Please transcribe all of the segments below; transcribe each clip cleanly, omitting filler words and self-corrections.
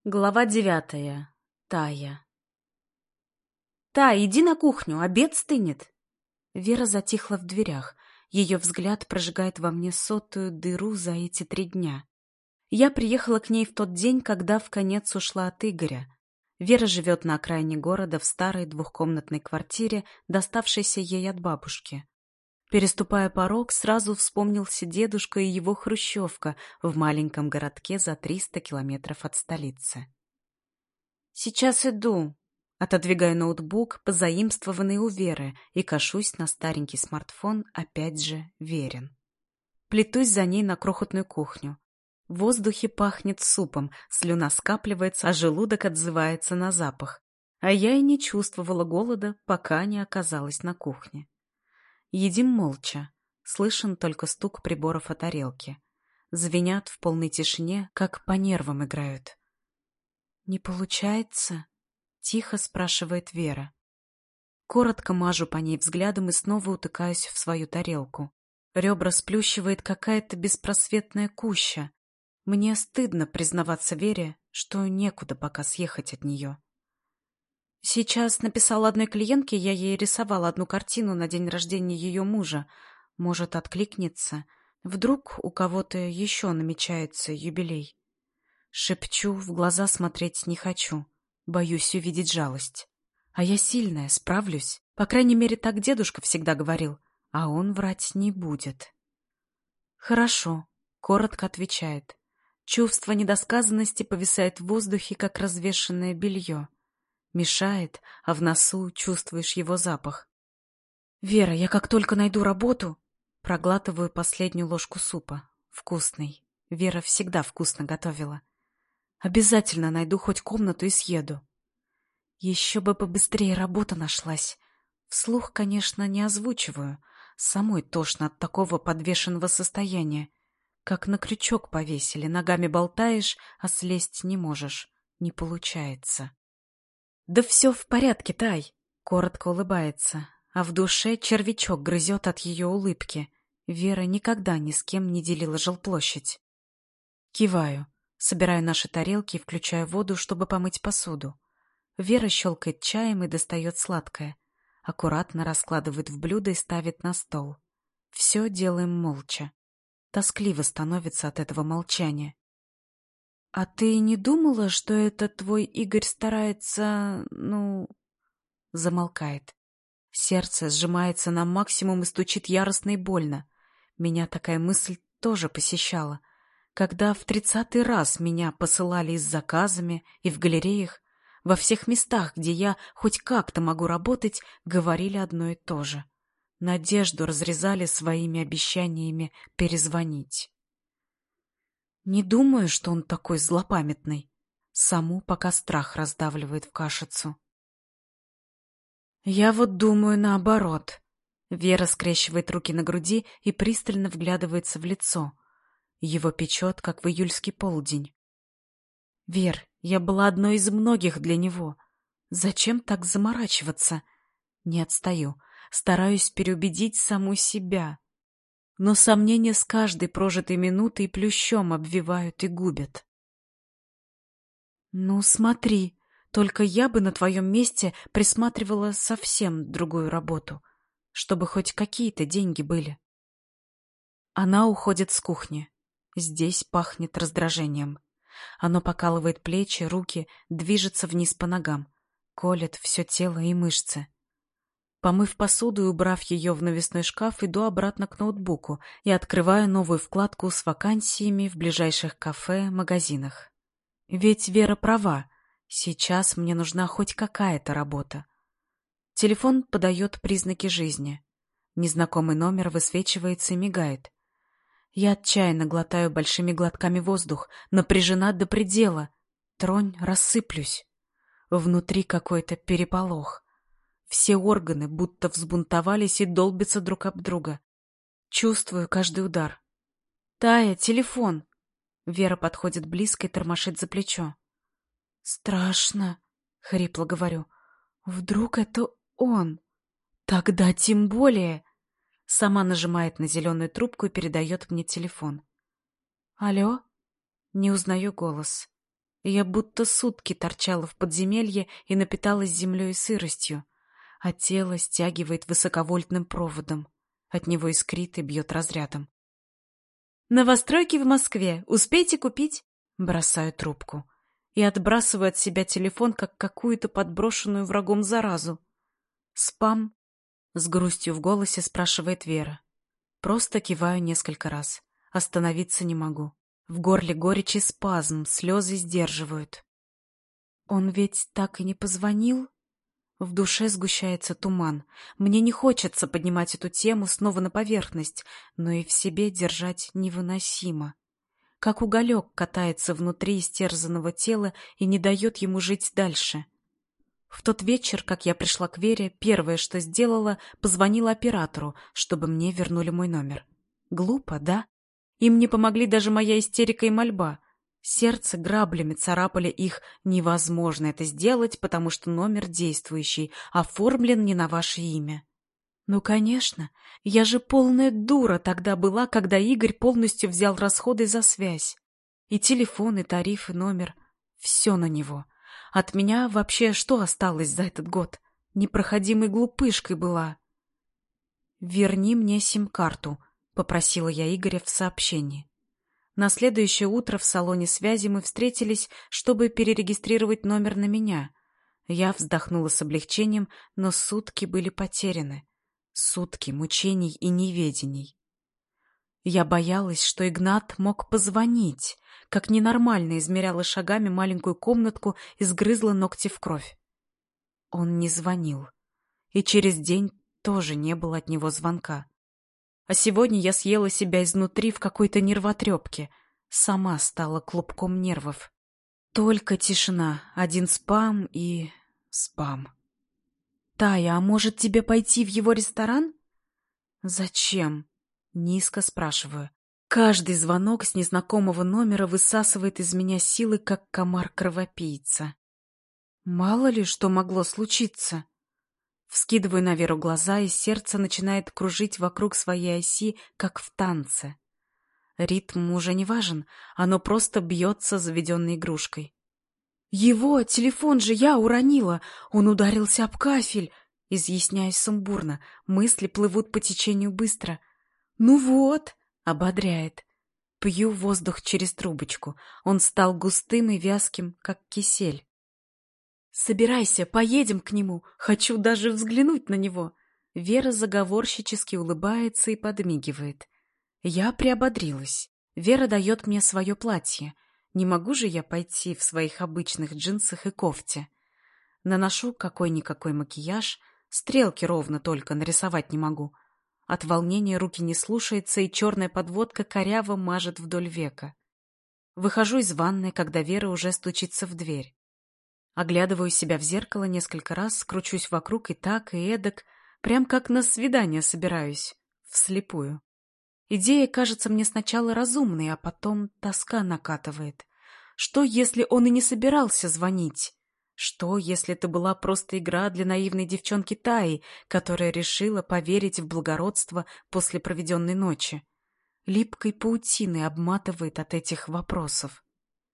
Глава 9. Тая. Иди на кухню, обед стынет!» Вера затихла в дверях. Ее взгляд прожигает во мне сотую дыру за эти 3 дня. Я приехала к ней в тот день, когда вконец ушла от Игоря. Вера живет на окраине города в старой двухкомнатной квартире, доставшейся ей от бабушки. Переступая порог, сразу вспомнился дедушка и его хрущевка в маленьком городке за 300 километров от столицы. «Сейчас иду», — отодвигаю ноутбук, позаимствованный у Веры, и кашусь на старенький смартфон, опять же, верен. Плетусь за ней на крохотную кухню. В воздухе пахнет супом, слюна скапливается, а желудок отзывается на запах. А я и не чувствовала голода, пока не оказалась на кухне. Едим молча. Слышен только стук приборов о тарелке. Звенят в полной тишине, как по нервам играют. «Не получается?» — тихо спрашивает Вера. Коротко мажу по ней взглядом и снова утыкаюсь в свою тарелку. Ребра сплющивает какая-то беспросветная куща. Мне стыдно признаваться Вере, что некуда пока съехать от нее. Сейчас написала одной клиентке, я ей рисовала одну картину на день рождения ее мужа. Может, откликнется. Вдруг у кого-то еще намечается юбилей. Шепчу, в глаза смотреть не хочу. Боюсь увидеть жалость. А я сильная, справлюсь. По крайней мере, так дедушка всегда говорил. А он врать не будет. «Хорошо», — коротко отвечает. Чувство недосказанности повисает в воздухе, как развешанное белье. Мешает, а в носу чувствуешь его запах. «Вера, я как только найду работу...» Проглатываю последнюю ложку супа. Вкусный. Вера всегда вкусно готовила. Обязательно найду хоть комнату и съеду. Еще бы побыстрее работа нашлась. Вслух, конечно, не озвучиваю. Самой тошно от такого подвешенного состояния. Как на крючок повесили, ногами болтаешь, а слезть не можешь. Не получается. «Да все в порядке, Тай!» Коротко улыбается, а в душе червячок грызет от ее улыбки. Вера никогда ни с кем не делила жилплощадь. Киваю. Собираю наши тарелки и включаю воду, чтобы помыть посуду. Вера щелкает чаем и достает сладкое. Аккуратно раскладывает в блюдо и ставит на стол. Все делаем молча. Тоскливо становится от этого молчания. «А ты не думала, что это твой Игорь старается, Замолкает. Сердце сжимается на максимум и стучит яростно и больно. Меня такая мысль тоже посещала. Когда в 30-й раз меня посылали с заказами и в галереях, во всех местах, где я хоть как-то могу работать, говорили одно и то же. Надежду разрезали своими обещаниями перезвонить. Не думаю, что он такой злопамятный. Саму пока страх раздавливает в кашицу. Я вот думаю наоборот. Вера скрещивает руки на груди и пристально вглядывается в лицо. Его печет, как в июльский полдень. Вер, я была одной из многих для него. Зачем так заморачиваться? Не отстаю. Стараюсь переубедить саму себя. Но сомнения с каждой прожитой минутой плющом обвивают и губят. Ну, смотри, только я бы на твоем месте присматривала совсем другую работу, чтобы хоть какие-то деньги были. Она уходит с кухни. Здесь пахнет раздражением. Оно покалывает плечи, руки, движется вниз по ногам, колет все тело и мышцы. Помыв посуду и убрав ее в навесной шкаф, иду обратно к ноутбуку и открываю новую вкладку с вакансиями в ближайших кафе, магазинах. Ведь Вера права, сейчас мне нужна хоть какая-то работа. Телефон подает признаки жизни. Незнакомый номер высвечивается и мигает. Я отчаянно глотаю большими глотками воздух, напряжена до предела. Тронь, рассыплюсь. Внутри какой-то переполох. Все органы будто взбунтовались и долбятся друг об друга. Чувствую каждый удар. «Тая, телефон!» Вера подходит близко и тормошит за плечо. «Страшно», — хрипло говорю. «Вдруг это он? Тогда тем более...» Сама нажимает на зеленую трубку и передает мне телефон. «Алло?» Не узнаю голос. Я будто сутки торчала в подземелье и напиталась землей и сыростью, а тело стягивает высоковольтным проводом. От него искрит и бьет разрядом. «Новостройки в Москве. Успейте купить?» Бросаю трубку и отбрасываю от себя телефон, как какую-то подброшенную врагом заразу. «Спам?» — с грустью в голосе спрашивает Вера. Просто киваю несколько раз. Остановиться не могу. В горле горечь и спазм, слезы сдерживают. Он ведь так и не позвонил? В душе сгущается туман. Мне не хочется поднимать эту тему снова на поверхность, но и в себе держать невыносимо. Как уголек катается внутри истерзанного тела и не дает ему жить дальше. В тот вечер, как я пришла к Вере, первое, что сделала, позвонила оператору, чтобы мне вернули мой номер. Глупо, да? Им не помогли даже моя истерика и мольба. Сердце граблями царапали их. Невозможно это сделать, потому что номер действующий, оформлен не на ваше имя. Ну, конечно, я же полная дура тогда была, когда Игорь полностью взял расходы за связь. И телефон, и тариф, и номер. Все на него. От меня вообще что осталось за этот год? Непроходимой глупышкой была. «Верни мне сим-карту», — попросила я Игоря в сообщении. На следующее утро в салоне связи мы встретились, чтобы перерегистрировать номер на меня. Я вздохнула с облегчением, но сутки были потеряны. Сутки мучений и неведений. Я боялась, что Игнат мог позвонить, как ненормально измеряла шагами маленькую комнатку и сгрызла ногти в кровь. Он не звонил, и через день тоже не было от него звонка. А сегодня я съела себя изнутри в какой-то нервотрепке, сама стала клубком нервов. Только тишина, один спам и... спам. «Тая, а может тебе пойти в его ресторан?» «Зачем?» — низко спрашиваю. Каждый звонок с незнакомого номера высасывает из меня силы, как комар-кровопийца. Мало ли что могло случиться. Вскидываю на Веру глаза, и сердце начинает кружить вокруг своей оси, как в танце. Ритм уже не важен, оно просто бьется заведенной игрушкой. «Его телефон же я уронила! Он ударился об кафель!» Изъясняюсь сумбурно, мысли плывут по течению быстро. «Ну вот!» — ободряет. Пью воздух через трубочку. Он стал густым и вязким, как кисель. «Собирайся, поедем к нему. Хочу даже взглянуть на него». Вера заговорщически улыбается и подмигивает. Я приободрилась. Вера дает мне свое платье. Не могу же я пойти в своих обычных джинсах и кофте. Наношу какой-никакой макияж, стрелки ровно только нарисовать не могу. От волнения руки не слушаются, и черная подводка коряво мажет вдоль века. Выхожу из ванной, когда Вера уже стучится в дверь. Оглядываю себя в зеркало несколько раз, кручусь вокруг и так, и эдак, прям как на свидание собираюсь, вслепую. Идея кажется мне сначала разумной, а потом тоска накатывает. Что, если он и не собирался звонить? Что, если это была просто игра для наивной девчонки Таи, которая решила поверить в благородство после проведенной ночи? Липкой паутиной обматывает от этих вопросов.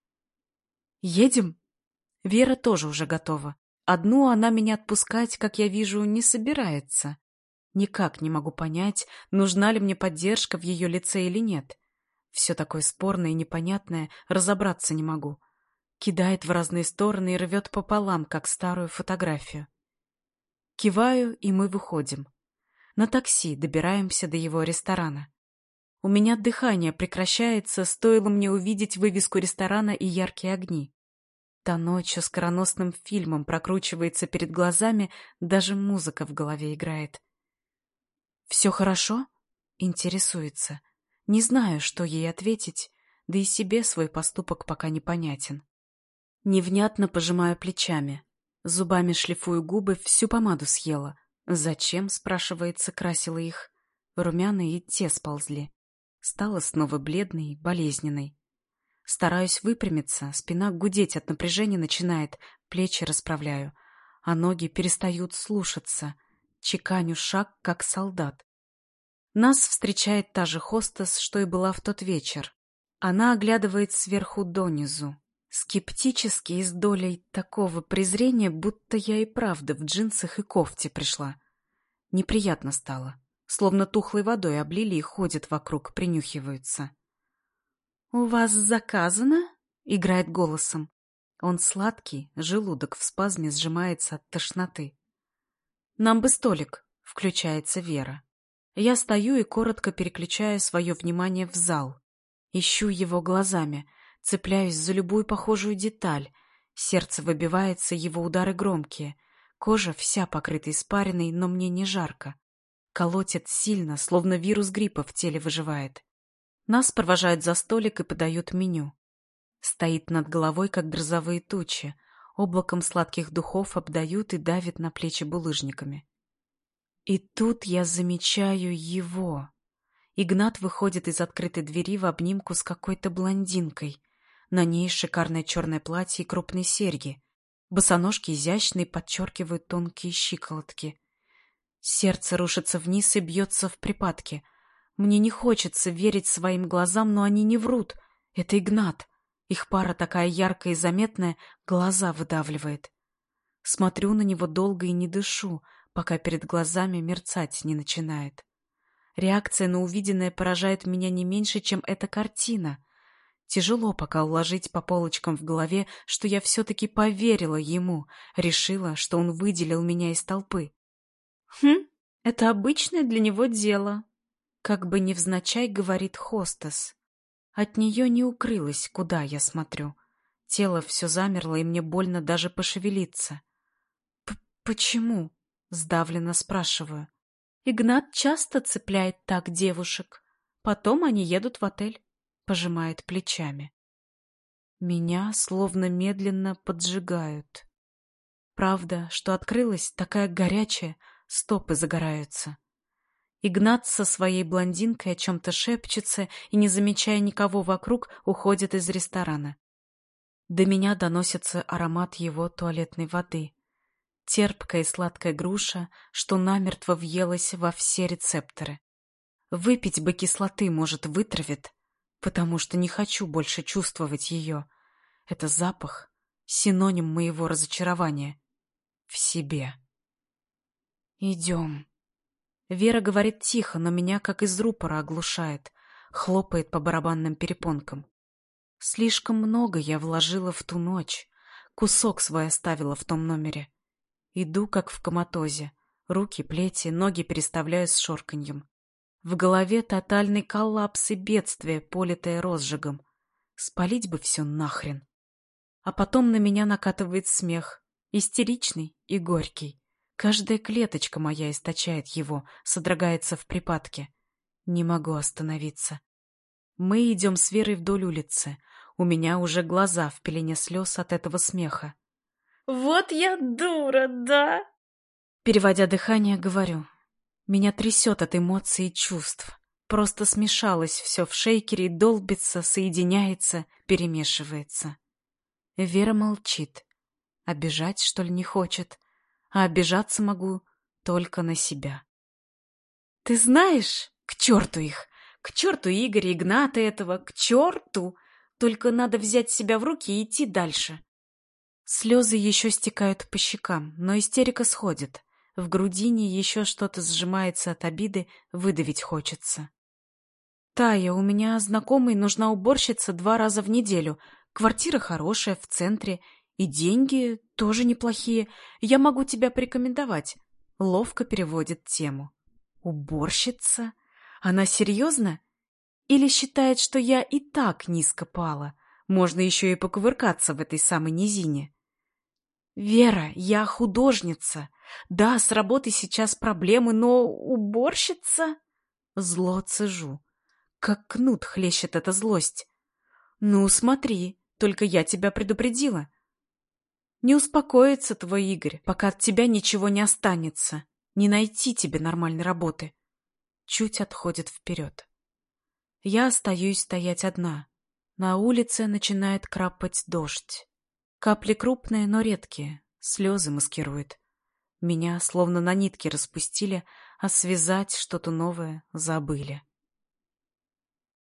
«Едем?» Вера тоже уже готова. Одну она меня отпускать, как я вижу, не собирается. Никак не могу понять, нужна ли мне поддержка в ее лице или нет. Все такое спорное и непонятное, разобраться не могу. Кидает в разные стороны и рвет пополам, как старую фотографию. Киваю, и мы выходим. На такси добираемся до его ресторана. У меня дыхание прекращается, стоило мне увидеть вывеску ресторана и яркие огни. Та ночь скороносным фильмом прокручивается перед глазами, даже музыка в голове играет. «Все хорошо?» — интересуется. Не знаю, что ей ответить, да и себе свой поступок пока непонятен. Невнятно пожимаю плечами. Зубами шлифую губы, всю помаду съела. «Зачем?» — спрашивается, красила их. Румяна и те сползли. Стала снова бледной, болезненной. Стараюсь выпрямиться, спина гудеть от напряжения начинает, плечи расправляю, а ноги перестают слушаться. Чеканю шаг, как солдат. Нас встречает та же хостес, что и была в тот вечер. Она оглядывает сверху донизу. Скептически и с долей такого презрения, будто я и правда в джинсах и кофте пришла. Неприятно стало, словно тухлой водой облили и ходят вокруг, принюхиваются. «У вас заказано?» — играет голосом. Он сладкий, желудок в спазме сжимается от тошноты. «Нам бы столик», — включается Вера. Я стою и коротко переключаю свое внимание в зал. Ищу его глазами, цепляюсь за любую похожую деталь. Сердце выбивается, его удары громкие. Кожа вся покрыта испариной, но мне не жарко. Колотит сильно, словно вирус гриппа в теле выживает. Нас провожают за столик и подают меню. Стоит над головой, как грозовые тучи. Облаком сладких духов обдают и давит на плечи булыжниками. И тут я замечаю его. Игнат выходит из открытой двери в обнимку с какой-то блондинкой. На ней шикарное черное платье и крупные серьги. Босоножки изящные подчеркивают тонкие щиколотки. Сердце рушится вниз и бьется в припадке. Мне не хочется верить своим глазам, но они не врут. Это Игнат. Их пара такая яркая и заметная, глаза выдавливает. Смотрю на него долго и не дышу, пока перед глазами мерцать не начинает. Реакция на увиденное поражает меня не меньше, чем эта картина. Тяжело пока уложить по полочкам в голове, что я все-таки поверила ему, решила, что он выделил меня из толпы. Это обычное для него дело, как бы невзначай говорит хостес. От нее не укрылось, куда я смотрю. Тело все замерло, и мне больно даже пошевелиться. «Почему?» — сдавленно спрашиваю. Игнат часто цепляет так девушек. Потом они едут в отель. Пожимает плечами. Меня словно медленно поджигают. Правда, что открылась, такая горячая, стопы загораются. Игнат со своей блондинкой о чем-то шепчется и, не замечая никого вокруг, уходит из ресторана. До меня доносится аромат его туалетной воды. Терпкая и сладкая груша, что намертво въелась во все рецепторы. Выпить бы кислоты, может, вытравит, потому что не хочу больше чувствовать ее. Это запах, синоним моего разочарования в себе. «Идем». Вера говорит тихо, но меня как из рупора оглушает, хлопает по барабанным перепонкам. Слишком много я вложила в ту ночь, кусок свой оставила в том номере. Иду, как в коматозе, руки, плети, ноги переставляю с шорканьем. В голове тотальный коллапс и бедствие, политое розжигом. Спалить бы все нахрен. А потом на меня накатывает смех, истеричный и горький. Каждая клеточка моя источает его, содрогается в припадке. Не могу остановиться. Мы идем с Верой вдоль улицы. У меня уже глаза в пелене слез от этого смеха. «Вот я дура, да?» Переводя дыхание, говорю. Меня трясет от эмоций и чувств. Просто смешалось все в шейкере и долбится, соединяется, перемешивается. Вера молчит. Обижать, что ли, не хочет? А обижаться могу только на себя. Ты знаешь, к черту их! К черту Игоря, Игната этого, к черту! Только надо взять себя в руки и идти дальше. Слезы еще стекают по щекам, но истерика сходит. В грудине еще что-то сжимается от обиды, выдавить хочется. «Тая, у меня знакомой нужна уборщица 2 раза в неделю. Квартира хорошая, в центре. И деньги тоже неплохие. Я могу тебя порекомендовать». Ловко переводит тему. «Уборщица? Она серьезно? Или считает, что я и так низко пала? Можно еще и покувыркаться в этой самой низине». «Вера, я художница. Да, с работой сейчас проблемы, но уборщица...» Зло цежу. Как кнут хлещет эта злость. «Ну, смотри, только я тебя предупредила. Не успокоится твой Игорь, пока от тебя ничего не останется. Не найти тебе нормальной работы». Чуть отходит вперед. Я остаюсь стоять одна. На улице начинает крапать дождь. Капли крупные, но редкие, слезы маскируют. Меня словно на нитке распустили, а связать что-то новое забыли.